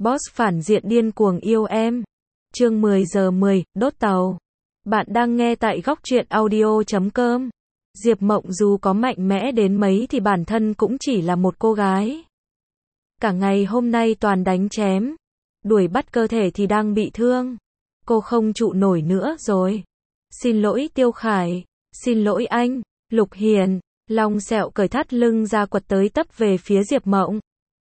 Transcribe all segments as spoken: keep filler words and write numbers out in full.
Boss phản diện điên cuồng yêu em. Chương mười giờ mười, đốt tàu. Bạn đang nghe tại góc truyện audio chấm com. Diệp Mộng dù có mạnh mẽ đến mấy thì bản thân cũng chỉ là một cô gái. Cả ngày hôm nay toàn đánh chém, đuổi bắt cơ thể thì đang bị thương. Cô không trụ nổi nữa rồi. Xin lỗi Tiêu Khải, xin lỗi anh, Lục Hiền. Long Sẹo cởi thắt lưng ra quật tới tấp về phía Diệp Mộng.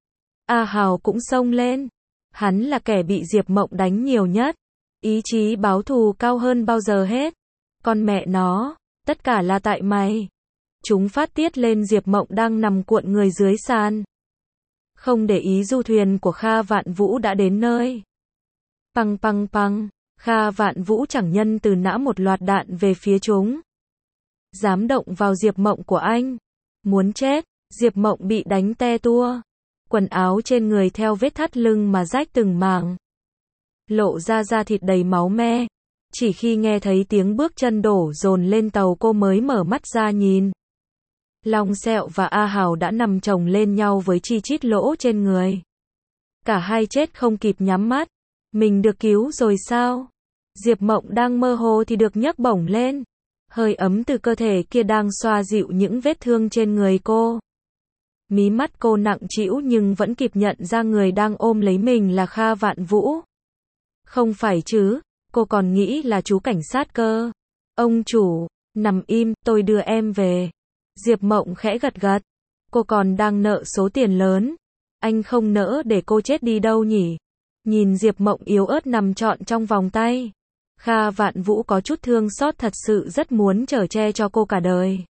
A Hào cũng xông lên. Hắn là kẻ bị Diệp Mộng đánh nhiều nhất. Ý chí báo thù cao hơn bao giờ hết. Con mẹ nó, tất cả là tại mày. Chúng phát tiết lên Diệp Mộng đang nằm cuộn người dưới sàn. Không để ý du thuyền của Kha Vạn Vũ đã đến nơi. Păng păng păng, Kha Vạn Vũ chẳng nhân từ nã một loạt đạn về phía chúng. Dám động vào Diệp Mộng của anh. Muốn chết, Diệp Mộng bị đánh te tua. Quần áo trên người theo vết thắt lưng mà rách từng mảng. Lộ ra da thịt đầy máu me. Chỉ khi nghe thấy tiếng bước chân đổ dồn lên tàu cô mới mở mắt ra nhìn. Long Sẹo và A Hào đã nằm chồng lên nhau với chi chít lỗ trên người. Cả hai chết không kịp nhắm mắt. Mình được cứu rồi sao? Diệp Mộng đang mơ hồ thì được nhấc bổng lên. Hơi ấm từ cơ thể kia đang xoa dịu những vết thương trên người cô. Mí mắt cô nặng trĩu nhưng vẫn kịp nhận ra người đang ôm lấy mình là Kha Vạn Vũ. Không phải chứ, cô còn nghĩ là chú cảnh sát cơ. Ông chủ, nằm im, tôi đưa em về. Diệp Mộng khẽ gật gật. Cô còn đang nợ số tiền lớn. Anh không nỡ để cô chết đi đâu nhỉ? Nhìn Diệp Mộng yếu ớt nằm trọn trong vòng tay. Kha Vạn Vũ có chút thương xót, thật sự rất muốn chở che cho cô cả đời.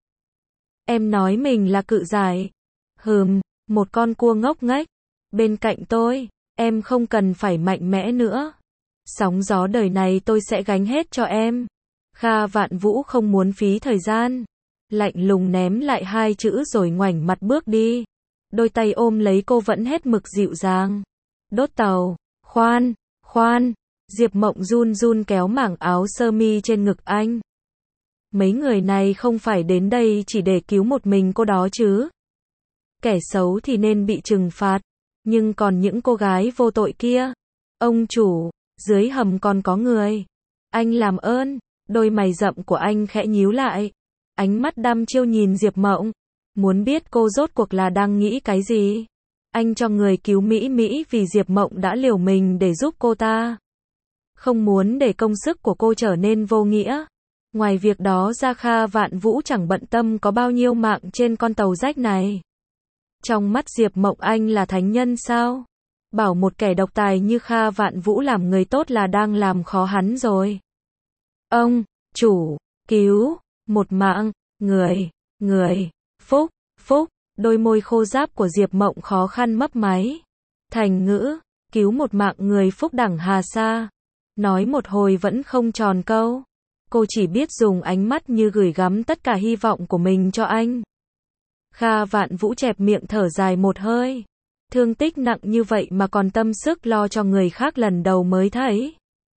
Em nói mình là cự giải. Hừm, một con cua ngốc nghếch. Bên cạnh tôi, em không cần phải mạnh mẽ nữa. Sóng gió đời này tôi sẽ gánh hết cho em. Kha Vạn Vũ không muốn phí thời gian. Lạnh lùng ném lại hai chữ rồi ngoảnh mặt bước đi. Đôi tay ôm lấy cô vẫn hết mực dịu dàng. Đốt tàu, khoan, khoan. Diệp Mộng run run kéo mảng áo sơ mi trên ngực anh. Mấy người này không phải đến đây chỉ để cứu một mình cô đó chứ. Kẻ xấu thì nên bị trừng phạt. Nhưng còn những cô gái vô tội kia. Ông chủ, dưới hầm còn có người. Anh làm ơn. Đôi mày rậm của anh khẽ nhíu lại. Ánh mắt đăm chiêu nhìn Diệp Mộng. Muốn biết cô rốt cuộc là đang nghĩ cái gì. Anh cho người cứu Mỹ Mỹ vì Diệp Mộng đã liều mình để giúp cô ta. Không muốn để công sức của cô trở nên vô nghĩa. Ngoài việc đó ra, Kha Vạn Vũ chẳng bận tâm có bao nhiêu mạng trên con tàu rách này. Trong mắt Diệp Mộng anh là thánh nhân sao? Bảo một kẻ độc tài như Kha Vạn Vũ làm người tốt là đang làm khó hắn rồi. Ông, chủ, cứu, một mạng, người, người, phúc, phúc, đôi môi khô ráp của Diệp Mộng khó khăn mấp máy. Thành ngữ, cứu một mạng người phúc đẳng hà sa. Nói một hồi vẫn không tròn câu. Cô chỉ biết dùng ánh mắt như gửi gắm tất cả hy vọng của mình cho anh. Kha Vạn Vũ chẹp miệng thở dài một hơi. Thương tích nặng như vậy mà còn tâm sức lo cho người khác lần đầu mới thấy.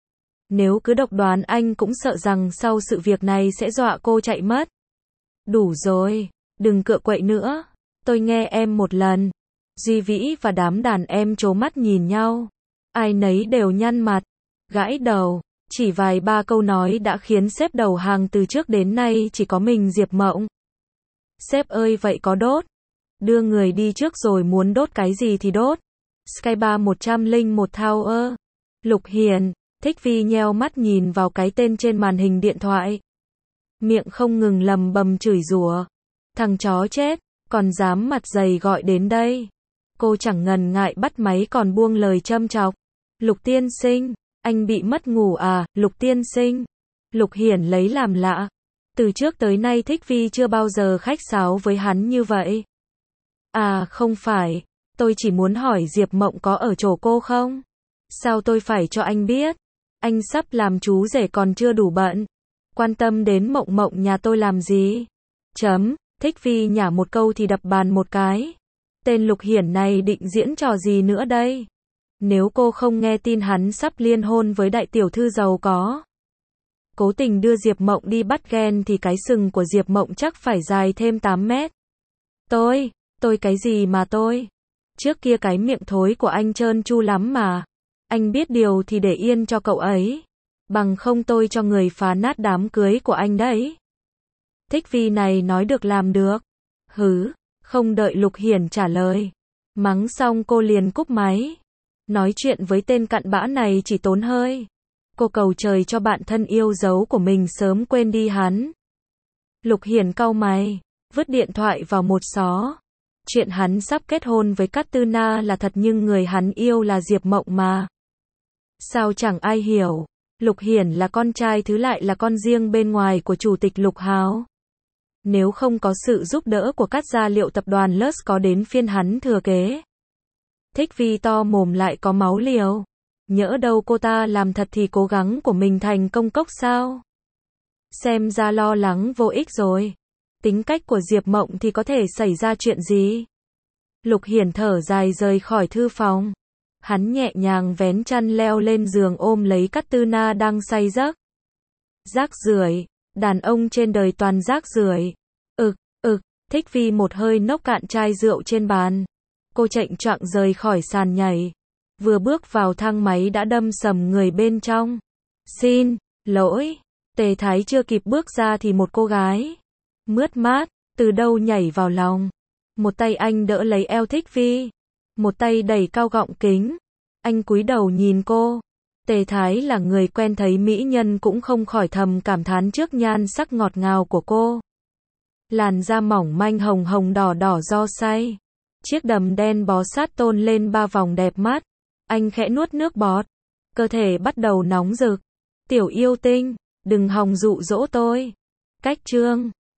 Nếu cứ độc đoán anh cũng sợ rằng sau sự việc này sẽ dọa cô chạy mất. Đủ rồi, đừng cựa quậy nữa. Tôi nghe em một lần. Duy Vĩ và đám đàn em trố mắt nhìn nhau. Ai nấy đều nhăn mặt, gãi đầu. Chỉ vài ba câu nói đã khiến sếp đầu hàng. Từ trước đến nay chỉ có mình Diệp Mộng. Sếp ơi, vậy có đốt? Đưa người đi trước rồi muốn đốt cái gì thì đốt. Sky ba một không một Tower. Lục Hiền, Thích Vi nheo mắt nhìn vào cái tên trên màn hình điện thoại. Miệng không ngừng lầm bầm chửi rủa. Thằng chó chết, còn dám mặt dày gọi đến đây. Cô chẳng ngần ngại bắt máy còn buông lời châm chọc. Lục tiên sinh, anh bị mất ngủ à? Lục tiên sinh. Lục Hiển lấy làm lạ. Từ trước tới nay Thích Vi chưa bao giờ khách sáo với hắn như vậy. À không phải, tôi chỉ muốn hỏi Diệp Mộng có ở chỗ cô không? Sao tôi phải cho anh biết? Anh sắp làm chú rể còn chưa đủ bận. Quan tâm đến Mộng Mộng nhà tôi làm gì? Chấm, Thích Vi nhả một câu thì đập bàn một cái. Tên Lục Hiển này định diễn trò gì nữa đây? Nếu cô không nghe tin hắn sắp liên hôn với đại tiểu thư giàu có, cố tình đưa Diệp Mộng đi bắt ghen thì cái sừng của Diệp Mộng chắc phải dài thêm tám mét. Tôi, tôi cái gì mà tôi? Trước kia cái miệng thối của anh trơn tru lắm mà. Anh biết điều thì để yên cho cậu ấy. Bằng không tôi cho người phá nát đám cưới của anh đấy. Thích Vi này nói được làm được. Hứ, không đợi Lục Hiển trả lời. Mắng xong cô liền cúp máy. Nói chuyện với tên cặn bã này chỉ tốn hơi. Cô cầu trời cho bạn thân yêu dấu của mình sớm quên đi hắn. Lục Hiển cau mày, vứt điện thoại vào một xó. Chuyện hắn sắp kết hôn với Cát Tư Na là thật nhưng người hắn yêu là Diệp Mộng mà. Sao chẳng ai hiểu. Lục Hiển là con trai thứ lại là con riêng bên ngoài của chủ tịch Lục Hào. Nếu không có sự giúp đỡ của các gia liệu tập đoàn Lux có đến phiên hắn thừa kế. Thích Vi to mồm lại có máu liều. Nhỡ đâu cô ta làm thật thì cố gắng của mình thành công cốc sao? Xem ra lo lắng vô ích rồi. Tính cách của Diệp Mộng thì có thể xảy ra chuyện gì? Lục Hiển thở dài rời khỏi thư phòng. Hắn nhẹ nhàng vén chăn leo lên giường ôm lấy Cát Tư Na đang say giấc. Rác rưởi, đàn ông trên đời toàn rác rưởi. Ực, ực, Thích Vi một hơi nốc cạn chai rượu trên bàn. Cô chệch choạng rời khỏi sàn nhảy. Vừa bước vào thang máy đã đâm sầm người bên trong. Xin lỗi. Tề Thái chưa kịp bước ra thì một cô gái mướt mát từ đâu nhảy vào lòng. Một tay anh đỡ lấy eo Thích Vi, một tay đẩy cao gọng kính. Anh cúi đầu nhìn cô. Tề Thái là người quen thấy mỹ nhân cũng không khỏi thầm cảm thán trước nhan sắc ngọt ngào của cô. Làn da mỏng manh hồng hồng đỏ đỏ do say. Chiếc đầm đen bó sát tôn lên ba vòng đẹp mắt. Anh khẽ nuốt nước bọt. Cơ thể bắt đầu nóng rực. Tiểu yêu tinh, đừng hòng dụ dỗ tôi. Cách chương